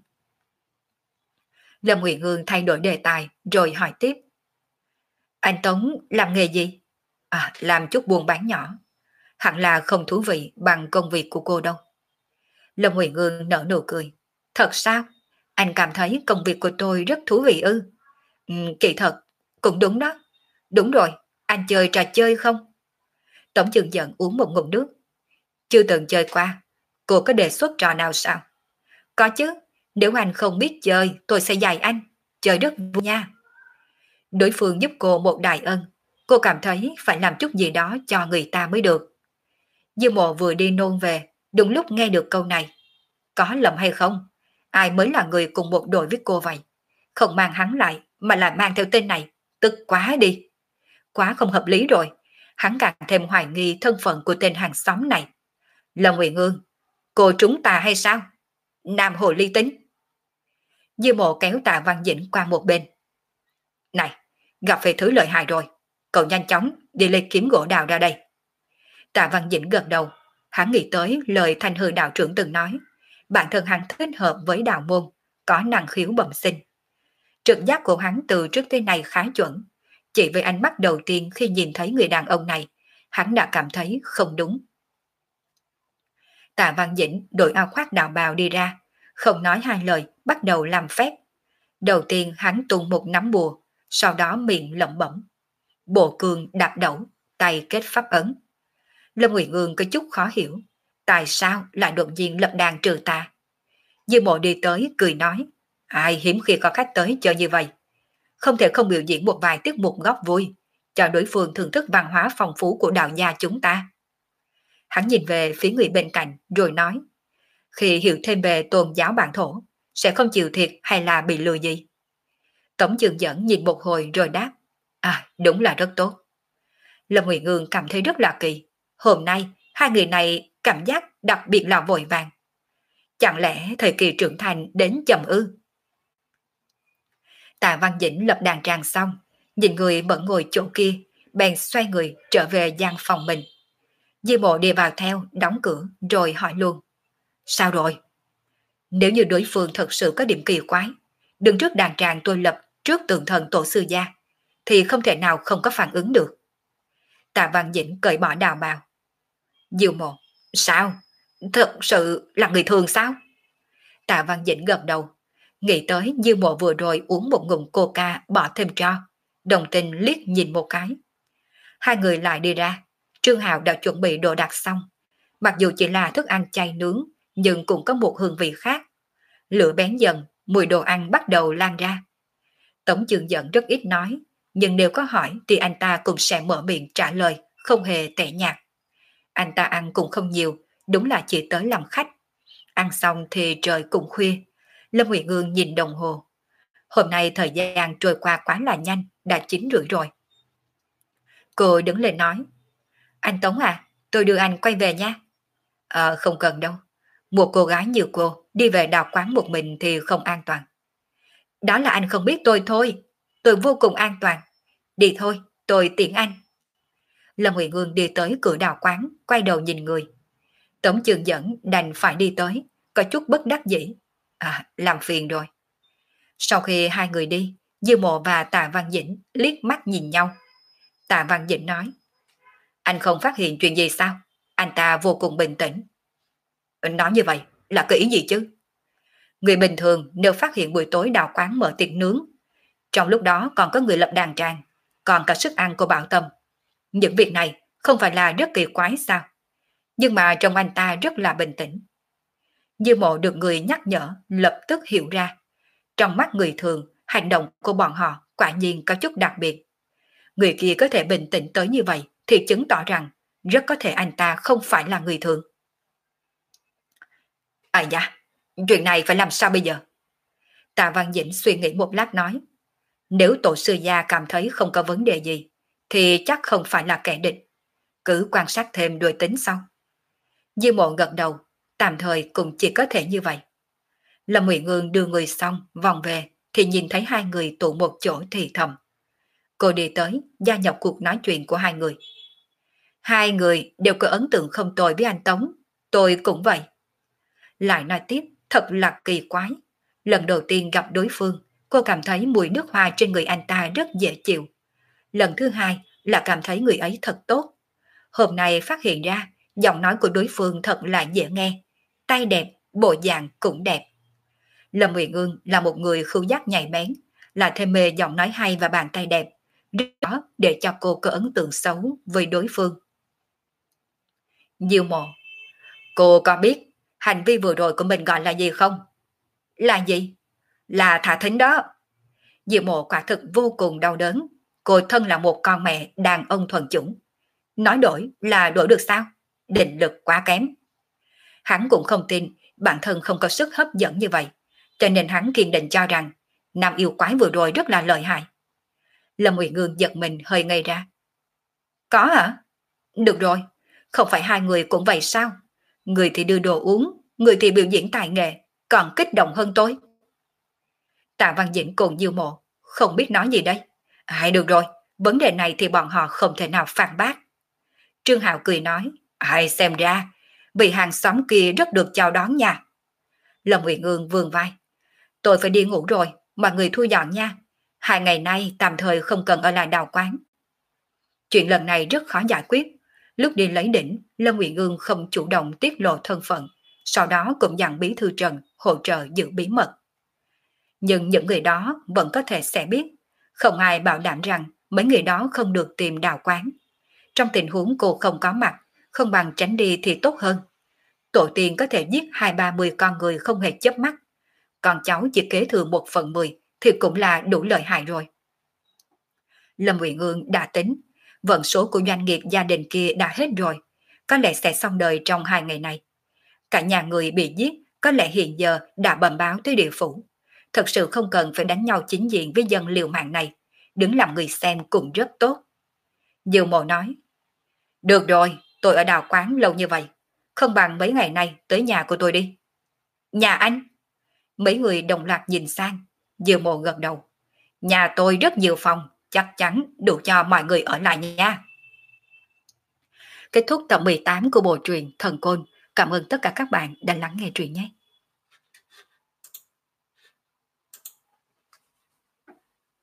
Lâm Nguyệt Ngương thay đổi đề tài rồi hỏi tiếp: anh Tống làm nghề gì? Làm chút buôn bán nhỏ. Hẳn là không thú vị bằng công việc của cô đâu. Lâm Nguyệt Ngương nở nụ cười. Thật sao? Anh cảm thấy công việc của tôi rất thú vị ư? Kỳ thật, cũng đúng đó. Đúng rồi, anh chơi trò chơi không? Tống Chương Dẫn uống một ngụm nước. Chưa từng chơi qua. Cô có đề xuất trò nào sao? Có chứ, nếu anh không biết chơi, tôi sẽ dạy anh. Chơi rất vui nha. Đối phương giúp cô một đại ân, cô cảm thấy phải làm chút gì đó cho người ta mới được. Dư Mộ vừa đi nôn về, đúng lúc nghe được câu này. Có lầm hay không? Ai mới là người cùng một đội với cô vậy? không mang hắn lại mà lại mang theo tên này, tức quá đi. Quá không hợp lý rồi, hắn càng thêm hoài nghi thân phận của tên hàng xóm này. Lâm Nguyện Ương, cô trúng tà hay sao? Nam hồ ly tính. Dư Mộ kéo Tạ Văn Dĩnh qua một bên. Này, gặp phải thứ lợi hại rồi, cậu nhanh chóng đi lấy kiếm gỗ đào ra đây. Tạ Văn Dĩnh gật đầu, hắn nghĩ tới lời Thanh Hư đạo trưởng từng nói, bản thân hắn thích hợp với đạo môn, có năng khiếu bẩm sinh. Trực giác của hắn từ trước tới nay khá chuẩn, chỉ với ánh mắt đầu tiên khi nhìn thấy người đàn ông này, hắn đã cảm thấy không đúng. Tạ Văn Dĩnh đội áo khoác đạo bào đi ra, không nói hai lời, bắt đầu làm phép. Đầu tiên hắn tung một nắm bùa, sau đó miệng lẩm bẩm. Bộ cương đạp đẩu, tay kết pháp ấn. Lâm Nguyệt Ương có chút khó hiểu, tại sao lại đột nhiên lập đàn trừ tà. Dư Mộ đi tới cười nói, ai hiếm khi có khách tới chơi như vậy. Không thể không biểu diễn một vài tiết mục góp vui, cho đối phương thưởng thức văn hóa phong phú của đạo gia chúng ta. Hắn nhìn về phía người bên cạnh rồi nói, khi hiểu thêm về tôn giáo bản thổ, sẽ không chịu thiệt hay là bị lừa gì. Tống Trường Dẫn nhìn một hồi rồi đáp, đúng là rất tốt. Lâm Nguyệt Ương cảm thấy rất là kỳ, hôm nay hai người này cảm giác đặc biệt là vội vàng. Chẳng lẽ thời kỳ trưởng thành đến chậm ư? Tạ Văn Dĩnh lập đàn tràng xong, nhìn người vẫn ngồi chỗ kia, bèn xoay người trở về gian phòng mình. Di Mộ đi vào theo, đóng cửa, rồi hỏi luôn. Sao rồi? Nếu như đối phương thật sự có điểm kỳ quái, đứng trước đàn tràng tôi lập trước tượng thần tổ sư gia, thì không thể nào không có phản ứng được. Tạ Văn Dĩnh cởi bỏ đạo bào. Diệu Mộ, sao? Thật sự là người thường sao? Tạ Văn Dĩnh gật đầu, nghĩ tới Diệu Mộ vừa rồi uống một ngụm coca bỏ thêm tro, đồng tình liếc nhìn một cái. Hai người lại đi ra, Trương Hạo đã chuẩn bị đồ đạc xong. Mặc dù chỉ là thức ăn chay nướng, nhưng cũng có một hương vị khác. Lửa bén dần, mùi đồ ăn bắt đầu lan ra. Tống Trường Dẫn rất ít nói, nhưng nếu có hỏi thì anh ta cũng sẽ mở miệng trả lời, không hề tẻ nhạt. Anh ta ăn cũng không nhiều, đúng là chỉ tới làm khách. Ăn xong thì trời cũng khuya. Lâm Nguyệt Ương nhìn đồng hồ. Hôm nay thời gian trôi qua quá là nhanh, đã 9 rưỡi rồi. Cô đứng lên nói, anh Tống à, tôi đưa anh quay về nha. Không cần đâu. Một cô gái như cô đi về đạo quán một mình thì không an toàn. Đó là anh không biết tôi thôi. Tôi vô cùng an toàn. Đi thôi, tôi tiễn anh. Lâm Nguyệt Ương đi tới cửa đạo quán, quay đầu nhìn người. Tống Trường Dẫn đành phải đi tới, có chút bất đắc dĩ. Làm phiền rồi. Sau khi hai người đi, Dư Mộ và Tạ Văn Dĩnh liếc mắt nhìn nhau. Tạ Văn Dĩnh nói, anh không phát hiện chuyện gì sao? Anh ta vô cùng bình tĩnh. Nói như vậy là có ý gì chứ? Người bình thường nếu phát hiện buổi tối đạo quán mở tiệc nướng, trong lúc đó còn có người lập đàn tràng, còn cả sức ăn của Bảo Tâm. Những việc này không phải là rất kỳ quái sao? Nhưng mà trong anh ta rất là bình tĩnh. Dư Mộ được người nhắc nhở lập tức hiểu ra. Trong mắt người thường, hành động của bọn họ quả nhiên có chút đặc biệt. Người kia có thể bình tĩnh tới như vậy thì chứng tỏ rằng rất có thể anh ta không phải là người thường. Dạ, chuyện này phải làm sao bây giờ? Tạ Văn Dĩnh suy nghĩ một lát nói, nếu tổ sư gia cảm thấy không có vấn đề gì, thì chắc không phải là kẻ địch. Cứ quan sát thêm rồi tính sau. Dư Mộ gật đầu, tạm thời cũng chỉ có thể như vậy. Lâm Nguyệt Ương đưa người xong, vòng về, thì nhìn thấy hai người tụ một chỗ thì thầm. Cô đi tới, gia nhập cuộc nói chuyện của hai người. Hai người đều có ấn tượng không tồi với anh Tống, tôi cũng vậy. Lại nói tiếp, thật là kỳ quái. Lần đầu tiên gặp đối phương, cô cảm thấy mùi nước hoa trên người anh ta rất dễ chịu. Lần thứ hai là cảm thấy người ấy thật tốt. Hôm nay phát hiện ra, giọng nói của đối phương thật là dễ nghe. Tay đẹp, bộ dạng cũng đẹp. Lâm Nguyệt Ương là một người khứu giác nhạy bén, là thêm mê giọng nói hay và bàn tay đẹp. Đó để cho cô có ấn tượng xấu với đối phương. Diêu Mộ, cô có biết hành vi vừa rồi của mình gọi là gì không? Là gì? Là thả thính đó. Diệu Mộ quả thực vô cùng đau đớn. Cô thân là một con mẹ đàn ông thuần chủng. Nói đổi là đổi được sao? Định lực quá kém. Hắn cũng không tin bản thân không có sức hấp dẫn như vậy. Cho nên hắn kiên định cho rằng Nam yêu quái vừa rồi rất là lợi hại. Lâm Uyển Ngương giật mình hơi ngây ra. Có hả? Được rồi, không phải hai người cũng vậy sao? Người thì đưa đồ uống, người thì biểu diễn tài nghệ, còn kích động hơn tôi. Tạ Văn Dĩnh cùng Diêu Mộ, không biết nói gì đây. Được rồi, vấn đề này thì bọn họ không thể nào phản bác. Trương Hạo cười nói, xem ra, vị hàng xóm kia rất được chào đón nha. Lâm Uyển Ương vươn vai. Tôi phải đi ngủ rồi, mọi người thu dọn nha. 2 ngày nay tạm thời không cần ở lại đào quán. Chuyện lần này rất khó giải quyết. Lúc đi lấy đỉnh, Lâm Uyển Ương không chủ động tiết lộ thân phận, sau đó cũng dặn bí thư Trần hỗ trợ giữ bí mật. Nhưng những người đó vẫn có thể sẽ biết, không ai bảo đảm rằng mấy người đó không được tìm đào quán. Trong tình huống cô không có mặt, không bằng tránh đi thì tốt hơn. Tổ tiên có thể giết 20-30 con người không hề chớp mắt, còn cháu chỉ kế thừa 1/10 thì cũng là đủ lợi hại rồi. Lâm Uyển Ương đã tính, vận số của doanh nghiệp gia đình kia đã hết rồi, có lẽ sẽ xong đời trong 2 ngày này. Cả nhà người bị giết có lẽ hiện giờ đã bẩm báo tới địa phủ. Thật sự không cần phải đánh nhau chính diện với dân liều mạng này, đứng làm người xem cũng rất tốt. Diêu Mộ nói, được rồi, tôi ở đào quán lâu như vậy, không bằng mấy ngày nay tới nhà của tôi đi. Nhà anh? Mấy người đồng loạt nhìn sang, Diêu Mộ gật đầu. Nhà tôi rất nhiều phòng, chắc chắn đủ cho mọi người ở lại nha. Kết thúc tập 18 của bộ truyện Thần Côn. Cảm ơn tất cả các bạn đã lắng nghe truyện nhé.